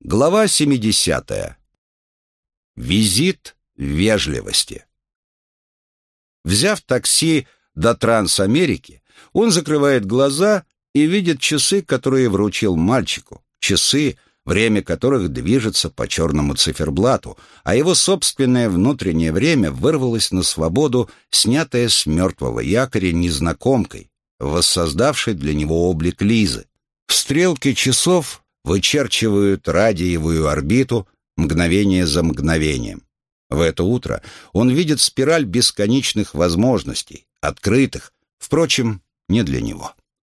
Глава 70. Визит вежливости. Взяв такси до Трансамерики, он закрывает глаза и видит часы, которые вручил мальчику. Часы, время которых движется по черному циферблату, а его собственное внутреннее время вырвалось на свободу, снятое с мертвого якоря незнакомкой, воссоздавшей для него облик Лизы. Стрелки часов вычерчивают радиевую орбиту мгновение за мгновением. В это утро он видит спираль бесконечных возможностей, открытых, впрочем, не для него.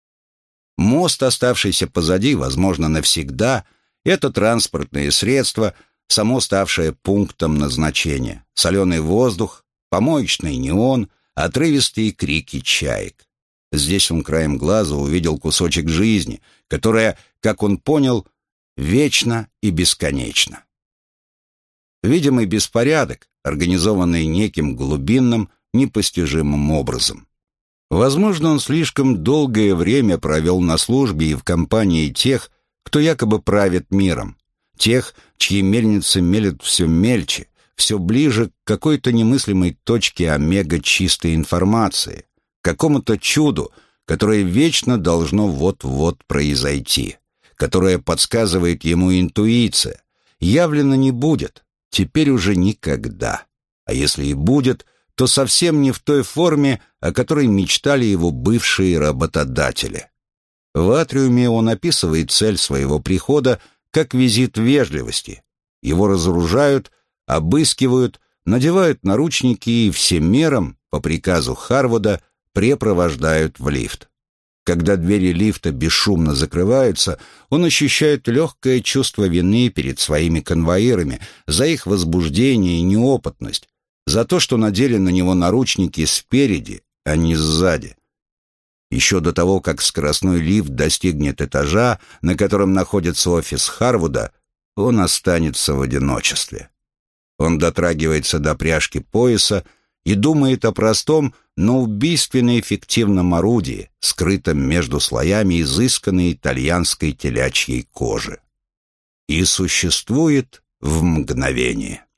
Мост, оставшийся позади, возможно, навсегда, это транспортные средства, само ставшее пунктом назначения, соленый воздух, помоечный неон, отрывистые крики чаек. Здесь он краем глаза увидел кусочек жизни, которая, как он понял, вечна и бесконечна. Видимый беспорядок, организованный неким глубинным, непостижимым образом. Возможно, он слишком долгое время провел на службе и в компании тех, кто якобы правит миром, тех, чьи мельницы мелят все мельче, все ближе к какой-то немыслимой точке омега чистой информации, к какому-то чуду, которое вечно должно вот-вот произойти, которое подсказывает ему интуиция, явлено не будет, теперь уже никогда. А если и будет, то совсем не в той форме, о которой мечтали его бывшие работодатели. В атриуме он описывает цель своего прихода как визит вежливости. Его разоружают, обыскивают, надевают наручники и всем миром, по приказу Харвуда, препровождают в лифт. Когда двери лифта бесшумно закрываются, он ощущает легкое чувство вины перед своими конвоирами за их возбуждение и неопытность, за то, что надели на него наручники спереди, а не сзади. Еще до того, как скоростной лифт достигнет этажа, на котором находится офис Харвуда, он останется в одиночестве. Он дотрагивается до пряжки пояса и думает о простом, но убийственно эффективном орудии, скрытом между слоями изысканной итальянской телячьей кожи. И существует в мгновение.